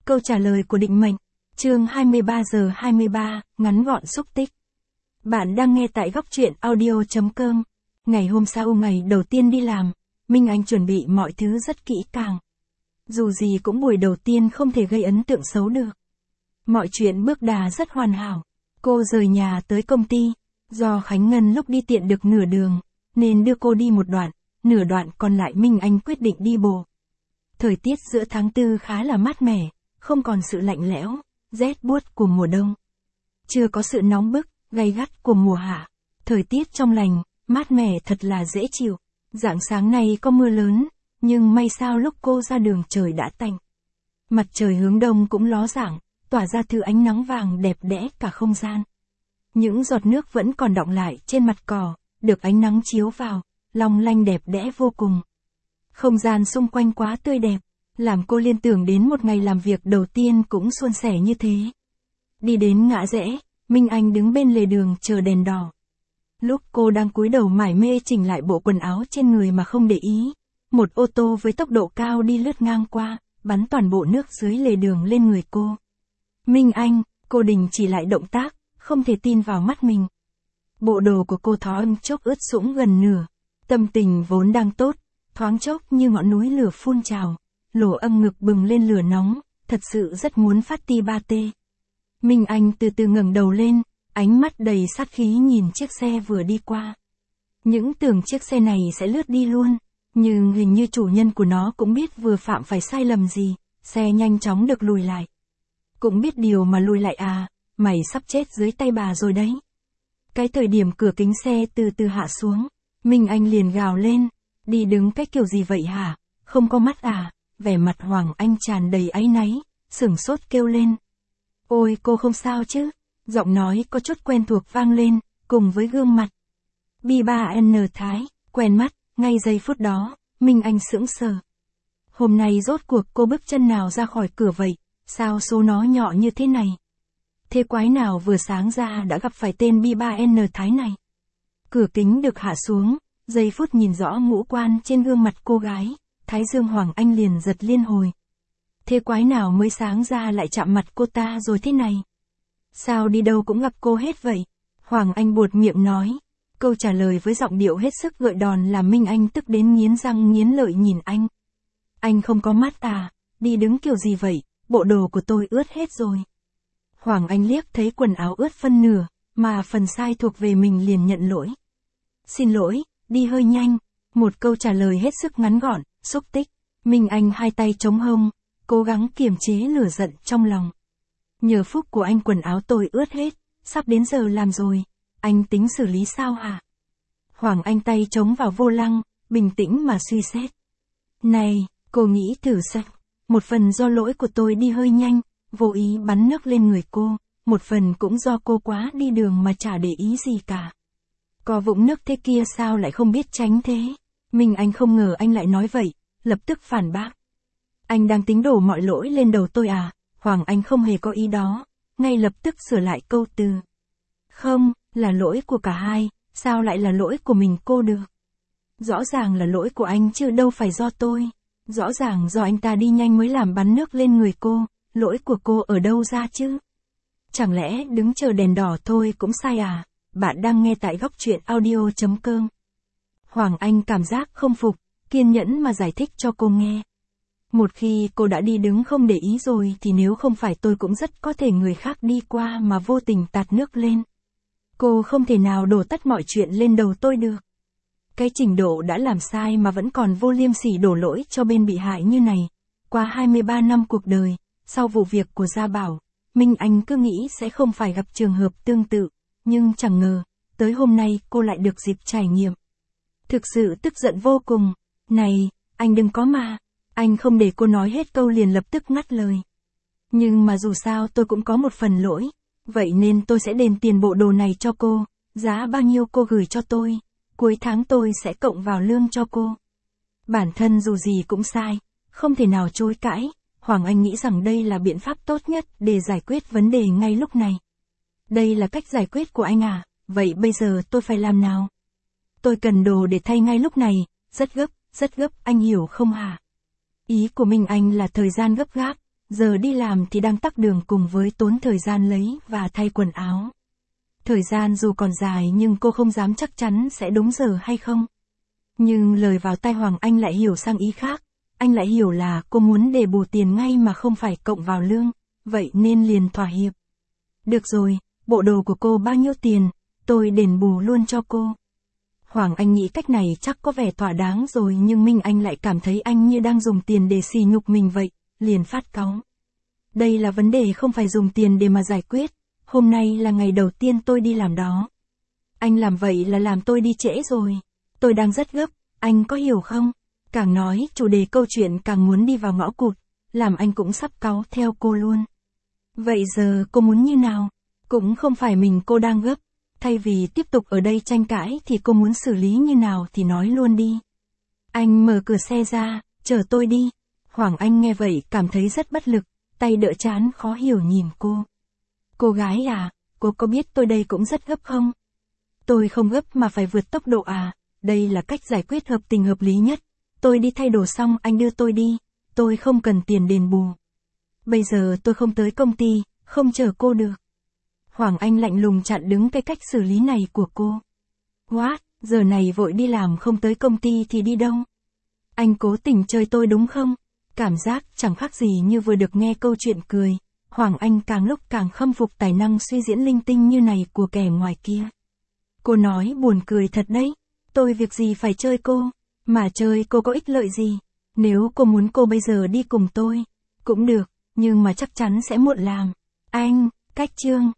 Câu trả lời của định mệnh. Chương 23 giờ 23, ngắn gọn xúc tích. Bạn đang nghe tại góc truyện audio.com. Ngày hôm sau ngày đầu tiên đi làm, Minh Anh chuẩn bị mọi thứ rất kỹ càng. Dù gì cũng buổi đầu tiên không thể gây ấn tượng xấu được. Mọi chuyện bước đà rất hoàn hảo. Cô rời nhà tới công ty, do Khánh Ngân lúc đi tiện được nửa đường, nên đưa cô đi một đoạn, nửa đoạn còn lại Minh Anh quyết định đi bộ. Thời tiết giữa tháng 4 khá là mát mẻ, không còn sự lạnh lẽo, rét buốt của mùa đông. Chưa có sự nóng bức, gay gắt của mùa hạ. Thời tiết trong lành, mát mẻ thật là dễ chịu. Rạng sáng nay có mưa lớn, nhưng may sao lúc cô ra đường trời đã tạnh. Mặt trời hướng đông cũng ló dạng, tỏa ra thứ ánh nắng vàng đẹp đẽ cả không gian. Những giọt nước vẫn còn đọng lại trên mặt cỏ, được ánh nắng chiếu vào, long lanh đẹp đẽ vô cùng. Không gian xung quanh quá tươi đẹp, làm cô liên tưởng đến một ngày làm việc đầu tiên cũng suôn sẻ như thế. Đi đến ngã rẽ, Minh Anh đứng bên lề đường chờ đèn đỏ. Lúc cô đang cúi đầu mải mê chỉnh lại bộ quần áo trên người mà không để ý, một ô tô với tốc độ cao đi lướt ngang qua, bắn toàn bộ nước dưới lề đường lên người cô. Minh Anh, cô đình chỉ lại động tác, không thể tin vào mắt mình. Bộ đồ của cô thoáng chốc ướt sũng gần nửa, tâm tình vốn đang tốt, thoáng chốc như ngọn núi lửa phun trào, lỗ âm ngực bừng lên lửa nóng, thật sự rất muốn phát ti ba tê. Minh Anh từ từ ngẩng đầu lên, ánh mắt đầy sát khí nhìn chiếc xe vừa đi qua. Những tưởng chiếc xe này sẽ lướt đi luôn, nhưng hình như chủ nhân của nó cũng biết vừa phạm phải sai lầm gì, xe nhanh chóng được lùi lại. Cũng biết điều mà lùi lại à, mày sắp chết dưới tay bà rồi đấy. Cái thời điểm cửa kính xe từ từ hạ xuống, Minh Anh liền gào lên, đi đứng cái kiểu gì vậy hả, không có mắt à, vẻ mặt Hoàng Anh tràn đầy áy náy, sửng sốt kêu lên. Ôi cô không sao chứ, giọng nói có chút quen thuộc vang lên, cùng với gương mặt. B3N Thái, quen mắt, ngay giây phút đó, Minh Anh sững sờ. Hôm nay rốt cuộc cô bước chân nào ra khỏi cửa vậy, sao số nó nhỏ như thế này? Thế quái nào vừa sáng ra đã gặp phải tên B3N Thái này? Cửa kính được hạ xuống, giây phút nhìn rõ ngũ quan trên gương mặt cô gái, Thái Dương Hoàng Anh liền giật liên hồi. Thế quái nào mới sáng ra lại chạm mặt cô ta rồi thế này? Sao đi đâu cũng gặp cô hết vậy? Hoàng Anh buột miệng nói. Câu trả lời với giọng điệu hết sức gợi đòn làm Minh Anh tức đến nghiến răng nghiến lợi nhìn anh. Anh không có mắt à, đi đứng kiểu gì vậy, bộ đồ của tôi ướt hết rồi. Hoàng Anh liếc thấy quần áo ướt phân nửa, mà phần sai thuộc về mình liền nhận lỗi. Xin lỗi, đi hơi nhanh. Một câu trả lời hết sức ngắn gọn, xúc tích. Minh Anh hai tay chống hông, cố gắng kiềm chế lửa giận trong lòng. Nhờ phúc của anh quần áo tôi ướt hết, sắp đến giờ làm rồi, anh tính xử lý sao hả? Hoàng Anh tay chống vào vô lăng, bình tĩnh mà suy xét. Này, cô nghĩ thử xem, một phần do lỗi của tôi đi hơi nhanh, vô ý bắn nước lên người cô, một phần cũng do cô quá đi đường mà chả để ý gì cả. Có vũng nước thế kia sao lại không biết tránh thế? Minh Anh không ngờ anh lại nói vậy, lập tức phản bác. Anh đang tính đổ mọi lỗi lên đầu tôi à? Hoàng Anh không hề có ý đó, ngay lập tức sửa lại câu từ. Không, là lỗi của cả hai, sao lại là lỗi của mình cô được? Rõ ràng là lỗi của anh chứ đâu phải do tôi. Rõ ràng do anh ta đi nhanh mới làm bắn nước lên người cô, lỗi của cô ở đâu ra chứ? Chẳng lẽ đứng chờ đèn đỏ thôi cũng sai à? Bạn đang nghe tại góc truyện audio.com. Hoàng Anh cảm giác không phục, kiên nhẫn mà giải thích cho cô nghe. Một khi cô đã đi đứng không để ý rồi thì nếu không phải tôi cũng rất có thể người khác đi qua mà vô tình tạt nước lên. Cô không thể nào đổ tất mọi chuyện lên đầu tôi được. Cái trình độ đã làm sai mà vẫn còn vô liêm sỉ đổ lỗi cho bên bị hại như này. Qua 23 năm cuộc đời, sau vụ việc của Gia Bảo, Minh Anh cứ nghĩ sẽ không phải gặp trường hợp tương tự, nhưng chẳng ngờ, tới hôm nay cô lại được dịp trải nghiệm. Thực sự tức giận vô cùng. Này, anh đừng có mà. Anh không để cô nói hết câu liền lập tức ngắt lời. Nhưng mà dù sao tôi cũng có một phần lỗi, vậy nên tôi sẽ đền tiền bộ đồ này cho cô, giá bao nhiêu cô gửi cho tôi, cuối tháng tôi sẽ cộng vào lương cho cô. Bản thân dù gì cũng sai, không thể nào chối cãi, Hoàng Anh nghĩ rằng đây là biện pháp tốt nhất để giải quyết vấn đề ngay lúc này. Đây là cách giải quyết của anh à, vậy bây giờ tôi phải làm nào? Tôi cần đồ để thay ngay lúc này, rất gấp, anh hiểu không hả? Ý của Minh Anh là thời gian gấp gáp, giờ đi làm thì đang tắc đường cùng với tốn thời gian lấy và thay quần áo. Thời gian dù còn dài nhưng cô không dám chắc chắn sẽ đúng giờ hay không. Nhưng lời vào tai Hoàng Anh lại hiểu sang ý khác. Anh lại hiểu là cô muốn để bù tiền ngay mà không phải cộng vào lương, vậy nên liền thỏa hiệp. Được rồi, bộ đồ của cô bao nhiêu tiền, tôi đền bù luôn cho cô. Hoàng Anh nghĩ cách này chắc có vẻ thỏa đáng rồi nhưng Minh Anh lại cảm thấy anh như đang dùng tiền để sỉ nhục mình vậy, liền phát cáu. Đây là vấn đề không phải dùng tiền để mà giải quyết, hôm nay là ngày đầu tiên tôi đi làm đó. Anh làm vậy là làm tôi đi trễ rồi, tôi đang rất gấp, anh có hiểu không? Càng nói chủ đề câu chuyện càng muốn đi vào ngõ cụt, làm anh cũng sắp cáu theo cô luôn. Vậy giờ cô muốn như nào? Cũng không phải mình cô đang gấp, thay vì tiếp tục ở đây tranh cãi thì cô muốn xử lý như nào thì nói luôn đi. Anh mở cửa xe ra, chở tôi đi. Hoàng Anh nghe vậy cảm thấy rất bất lực, tay đỡ trán khó hiểu nhìn cô. Cô gái à, cô có biết tôi đây cũng rất gấp không? Tôi không gấp mà phải vượt tốc độ à, đây là cách giải quyết hợp tình hợp lý nhất. Tôi đi thay đồ xong anh đưa tôi đi, tôi không cần tiền đền bù. Bây giờ tôi không tới công ty, không chờ cô được. Hoàng Anh lạnh lùng chặn đứng cái cách xử lý này của cô. What, giờ này vội đi làm không tới công ty thì đi đâu? Anh cố tình chơi tôi đúng không? Cảm giác chẳng khác gì như vừa được nghe câu chuyện cười. Hoàng Anh càng lúc càng khâm phục tài năng suy diễn linh tinh như này của kẻ ngoài kia. Cô nói buồn cười thật đấy. Tôi việc gì phải chơi cô? Mà chơi cô có ích lợi gì? Nếu cô muốn cô bây giờ đi cùng tôi, cũng được, nhưng mà chắc chắn sẽ muộn làm. Anh, cách chương.